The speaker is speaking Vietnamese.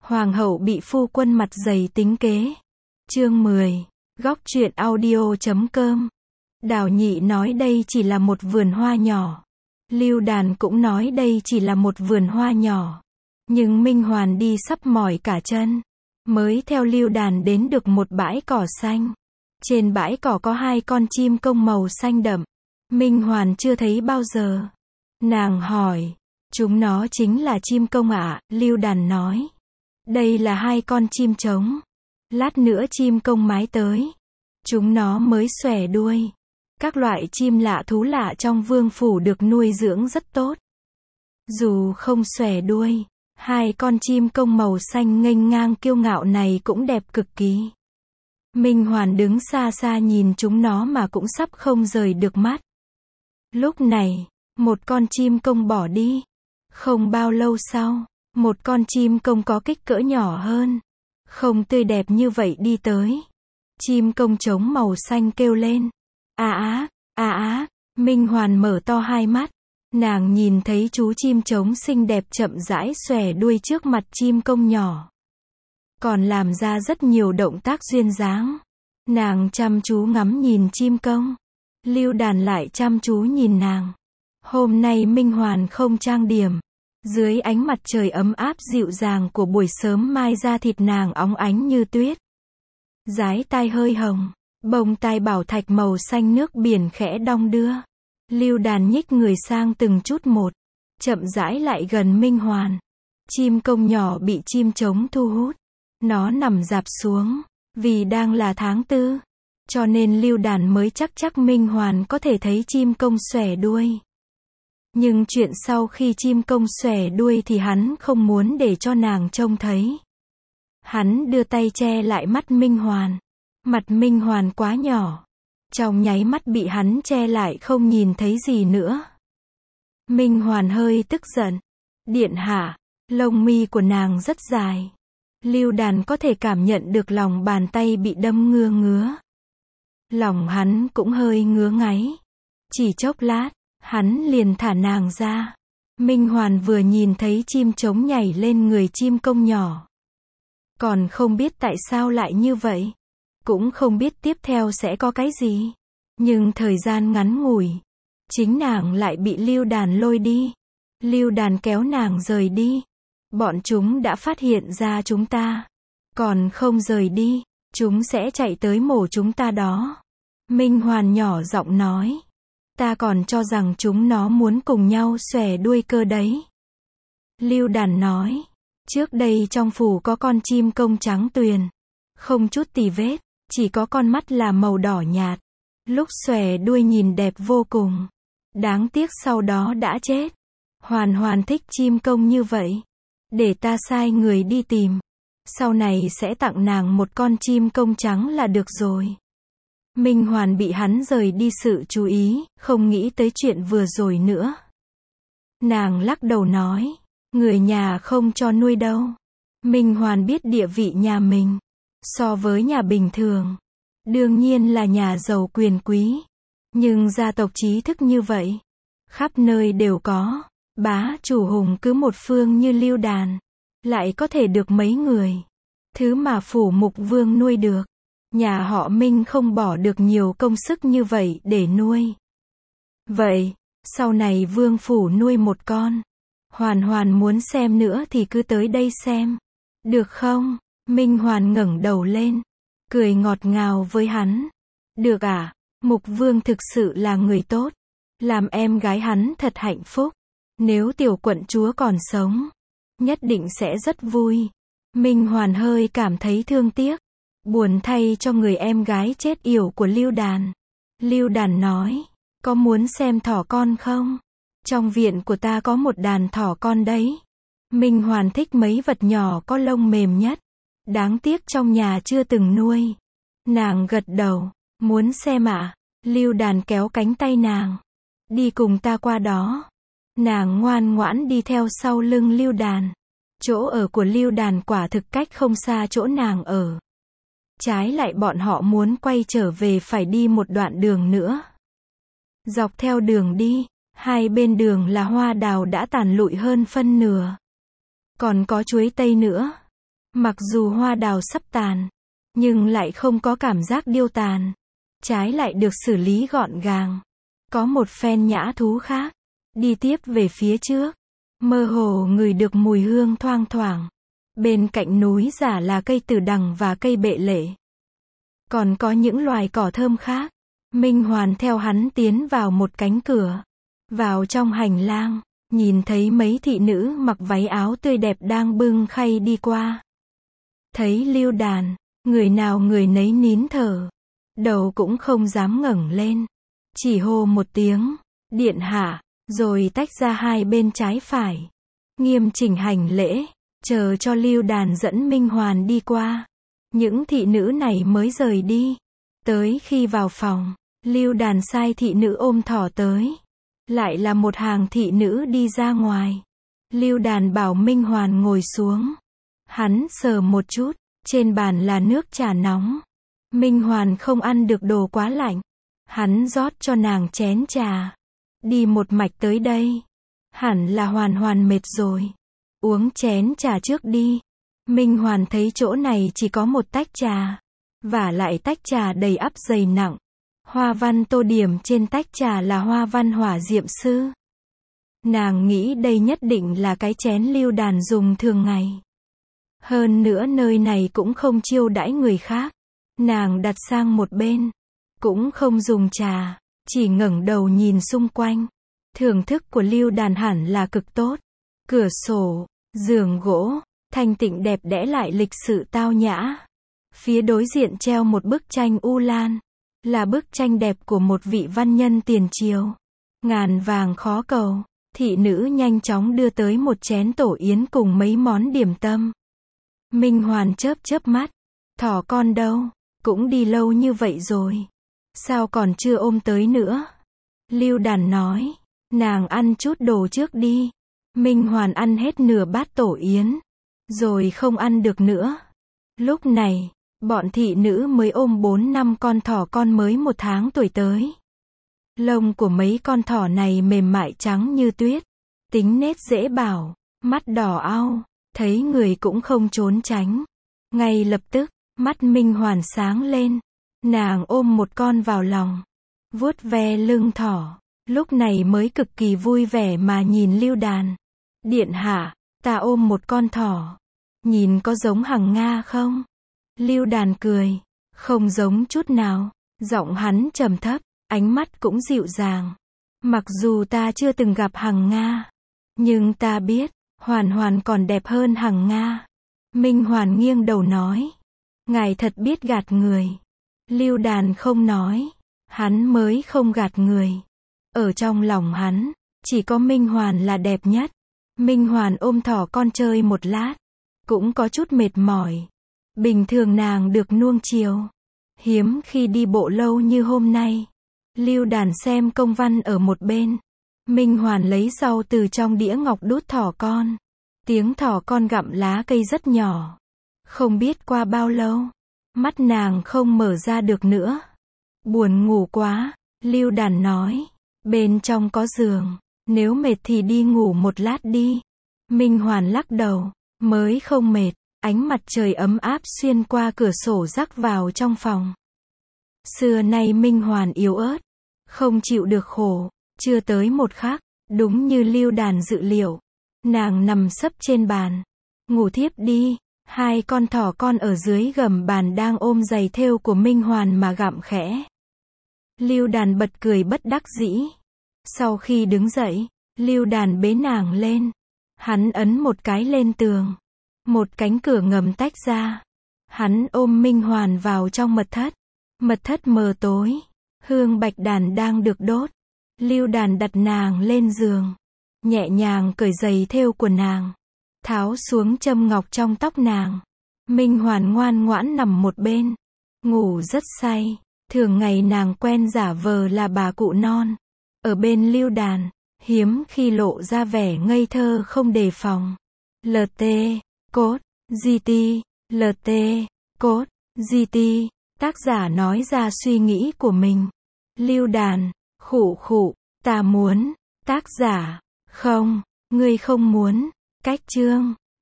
Hoàng hậu bị phu quân mặt dày tính kế. Chương 10. Góc truyện audio.com. Đào Nhị nói đây chỉ là một vườn hoa nhỏ. Lưu Đàn cũng nói đây chỉ là một vườn hoa nhỏ. Nhưng Minh Hoàn đi sắp mỏi cả chân, mới theo Lưu Đàn đến được một bãi cỏ xanh. Trên bãi cỏ có 2 con chim công màu xanh đậm. Minh Hoàn chưa thấy bao giờ. Nàng hỏi, chúng nó chính là chim công ạ? Lưu Đàn nói, đây là 2 con chim trống. Lát nữa chim công mái tới, chúng nó mới xòe đuôi. Các loại chim lạ thú lạ trong vương phủ được nuôi dưỡng rất tốt. Dù không xòe đuôi, 2 con chim công màu xanh nghênh ngang kiêu ngạo này cũng đẹp cực kỳ. Minh Hoàn đứng xa xa nhìn chúng nó mà cũng sắp không rời được mắt. Lúc này, một con chim công bỏ đi. Không bao lâu sau, một con chim công có kích cỡ nhỏ hơn, không tươi đẹp như vậy đi tới. Chim công trống màu xanh kêu lên. Minh Hoàn mở to hai mắt. Nàng nhìn thấy chú chim trống xinh đẹp chậm rãi xòe đuôi trước mặt chim công nhỏ. Còn làm ra rất nhiều động tác duyên dáng. Nàng chăm chú ngắm nhìn chim công. Lưu Đàn lại chăm chú nhìn nàng. Hôm nay Minh Hoàn không trang điểm. Dưới ánh mặt trời ấm áp dịu dàng của buổi sớm mai da thịt nàng óng ánh như tuyết. Dái tai hơi hồng, bông tai bảo thạch màu xanh nước biển khẽ đong đưa. Lưu Đàn nhích người sang từng chút một, chậm rãi lại gần Minh Hoàn. Chim công nhỏ bị chim trống thu hút. Nó nằm rạp xuống, vì đang là tháng 4, cho nên Lưu Đàn mới chắc Minh Hoàn có thể thấy chim công xòe đuôi. Nhưng chuyện sau khi chim công xòe đuôi thì hắn không muốn để cho nàng trông thấy. Hắn đưa tay che lại mắt Minh Hoàn. Mặt Minh Hoàn quá nhỏ, trong nháy mắt bị hắn che lại không nhìn thấy gì nữa. Minh Hoàn hơi tức giận. Điện hạ, lông mi của nàng rất dài. Lưu Đàn có thể cảm nhận được lòng bàn tay bị đâm ngứa. Lòng hắn cũng hơi ngứa ngáy. Chỉ chốc lát, hắn liền thả nàng ra. Minh Hoàn vừa nhìn thấy chim trống nhảy lên người chim công nhỏ. Còn không biết tại sao lại như vậy. Cũng không biết tiếp theo sẽ có cái gì. Nhưng thời gian ngắn ngủi, chính nàng lại bị Lưu Đàn lôi đi. Lưu Đàn kéo nàng rời đi. Bọn chúng đã phát hiện ra chúng ta. Còn không rời đi, chúng sẽ chạy tới mổ chúng ta đó. Minh Hoàn nhỏ giọng nói. Ta còn cho rằng chúng nó muốn cùng nhau xòe đuôi cơ đấy. Lưu Đàn nói. Trước đây trong phủ có con chim công trắng tuyền. Không chút tì vết, chỉ có con mắt là màu đỏ nhạt. Lúc xòe đuôi nhìn đẹp vô cùng. Đáng tiếc sau đó đã chết. Hoàn thích chim công như vậy. Để ta sai người đi tìm. Sau này sẽ tặng nàng một con chim công trắng là được rồi. Minh Hoàn bị hắn rời đi sự chú ý, không nghĩ tới chuyện vừa rồi nữa. Nàng lắc đầu nói, người nhà không cho nuôi đâu. Minh Hoàn biết địa vị nhà mình, so với nhà bình thường, đương nhiên là nhà giàu quyền quý. Nhưng gia tộc trí thức như vậy, khắp nơi đều có. Bá chủ hùng cứ một phương như Lưu Đàn, lại có thể được mấy người. Thứ mà phủ mục vương nuôi được. Nhà họ Minh không bỏ được nhiều công sức như vậy để nuôi. Vậy, sau này vương phủ nuôi một con. Hoàn muốn xem nữa thì cứ tới đây xem. Được không? Minh Hoàn ngẩng đầu lên, cười ngọt ngào với hắn. Được à? Mục vương thực sự là người tốt. Làm em gái hắn thật hạnh phúc. Nếu tiểu quận chúa còn sống, nhất định sẽ rất vui. Minh Hoàn hơi cảm thấy thương tiếc. Buồn thay cho người em gái chết yểu của Lưu Đàn. Lưu Đàn nói, có muốn xem thỏ con không? Trong viện của ta có một đàn thỏ con đấy. Minh Hoàn thích mấy vật nhỏ có lông mềm nhất. Đáng tiếc trong nhà chưa từng nuôi. Nàng gật đầu, muốn xem ạ? Lưu Đàn kéo cánh tay nàng. Đi cùng ta qua đó. Nàng ngoan ngoãn đi theo sau lưng Lưu Đàn. Chỗ ở của Lưu Đàn quả thực cách không xa chỗ nàng ở. Trái lại bọn họ muốn quay trở về phải đi một đoạn đường nữa. Dọc theo đường đi, hai bên đường là hoa đào đã tàn lụi hơn phân nửa. Còn có chuối tây nữa. Mặc dù hoa đào sắp tàn, nhưng lại không có cảm giác điêu tàn. Trái lại được xử lý gọn gàng. Có một phen nhã thú khác. Đi tiếp về phía trước. Mơ hồ ngửi được mùi hương thoang thoảng. Bên cạnh núi giả là cây tử đằng và cây bệ lệ. Còn có những loài cỏ thơm khác. Minh Hoàn theo hắn tiến vào một cánh cửa. Vào trong hành lang, nhìn thấy mấy thị nữ mặc váy áo tươi đẹp đang bưng khay đi qua. Thấy Lưu Đàn, người nào người nấy nín thở. Đầu cũng không dám ngẩng lên. Chỉ hô một tiếng, điện hạ, rồi tách ra hai bên trái phải. Nghiêm chỉnh hành lễ, chờ cho Lưu Đàn dẫn Minh Hoàn đi qua. Những thị nữ này mới rời đi. Tới khi vào phòng, Lưu Đàn sai thị nữ ôm thỏ tới. Lại là một hàng thị nữ đi ra ngoài. Lưu Đàn bảo Minh Hoàn ngồi xuống. Hắn sờ một chút, trên bàn là nước trà nóng. Minh Hoàn không ăn được đồ quá lạnh. Hắn rót cho nàng chén trà. Đi một mạch tới đây. Hẳn là Hoàn Hoàn mệt rồi. Uống chén trà trước đi. Minh Hoàn thấy chỗ này chỉ có một tách trà. Vả lại tách trà đầy ắp dày nặng. Hoa văn tô điểm trên tách trà là hoa văn hỏa diệm sư. Nàng nghĩ đây nhất định là cái chén Lưu Đàn dùng thường ngày. Hơn nữa nơi này cũng không chiêu đãi người khác. Nàng đặt sang một bên. Cũng không dùng trà. Chỉ ngẩng đầu nhìn xung quanh. Thưởng thức của Lưu Đàn hẳn là cực tốt. Cửa sổ, giường gỗ, thanh tịnh đẹp đẽ lại lịch sự tao nhã. Phía đối diện treo một bức tranh U Lan. Là bức tranh đẹp của một vị văn nhân tiền triều. Ngàn vàng khó cầu. Thị nữ nhanh chóng đưa tới một chén tổ yến cùng mấy món điểm tâm. Minh Hoàn chớp chớp mắt. Thỏ con đâu? Cũng đi lâu như vậy rồi. Sao còn chưa ôm tới nữa? Lưu Đàn nói. Nàng ăn chút đồ trước đi. Minh Hoàn ăn hết nửa bát tổ yến. Rồi không ăn được nữa. Lúc này, bọn thị nữ mới ôm 4-5 con thỏ con mới 1 tháng tuổi tới. Lông của mấy con thỏ này mềm mại trắng như tuyết. Tính nết dễ bảo. Mắt đỏ au. Thấy người cũng không trốn tránh. Ngay lập tức, mắt Minh Hoàn sáng lên. Nàng ôm một con vào lòng. Vuốt ve lưng thỏ. Lúc này mới cực kỳ vui vẻ mà nhìn Lưu Đàn. Điện hạ, ta ôm một con thỏ. Nhìn có giống hằng Nga không? Lưu Đàn cười. Không giống chút nào. Giọng hắn trầm thấp, ánh mắt cũng dịu dàng. Mặc dù ta chưa từng gặp hằng Nga. Nhưng ta biết, Hoàn Hoàn còn đẹp hơn hằng Nga. Minh Hoàn nghiêng đầu nói. Ngài thật biết gạt người. Lưu Đàn không nói. Hắn mới không gạt người. Ở trong lòng hắn, chỉ có Minh Hoàn là đẹp nhất. Minh Hoàn ôm thỏ con chơi một lát. Cũng có chút mệt mỏi. Bình thường nàng được nuông chiều. Hiếm khi đi bộ lâu như hôm nay. Lưu Đàn xem công văn ở một bên. Minh Hoàn lấy rau từ trong đĩa ngọc đút thỏ con. Tiếng thỏ con gặm lá cây rất nhỏ. Không biết qua bao lâu, mắt nàng không mở ra được nữa. Buồn ngủ quá, Lưu Đàn nói. Bên trong có giường, nếu mệt thì đi ngủ một lát đi. Minh Hoàn lắc đầu, mới không mệt. Ánh mặt trời ấm áp xuyên qua cửa sổ rắc vào trong phòng. Xưa nay Minh Hoàn yếu ớt, không chịu được khổ. Chưa tới một khắc, đúng như Lưu Đàn dự liệu. Nàng nằm sấp trên bàn. Ngủ thiếp đi. Hai con thỏ con ở dưới gầm bàn đang ôm giày thêu của Minh Hoàn mà gặm khẽ. Lưu Đàn bật cười bất đắc dĩ. Sau khi đứng dậy, Lưu Đàn bế nàng lên. Hắn ấn một cái lên tường. Một cánh cửa ngầm tách ra. Hắn ôm Minh Hoàn vào trong mật thất. Mật thất mờ tối. Hương bạch đàn đang được đốt. Lưu Đàn đặt nàng lên giường. Nhẹ nhàng cởi giày thêu của nàng. Tháo xuống châm ngọc trong tóc nàng. Minh Hoàn ngoan ngoãn nằm một bên. Ngủ rất say. Thường ngày nàng quen giả vờ là bà cụ non. Ở bên Lưu Đàn, hiếm khi lộ ra vẻ ngây thơ không đề phòng. LT, cốt, GT, LT, cốt, GT. Tác giả nói ra suy nghĩ của mình. Lưu Đàn, khụ khụ, ta muốn. Tác giả, không, ngươi không muốn. Cách chương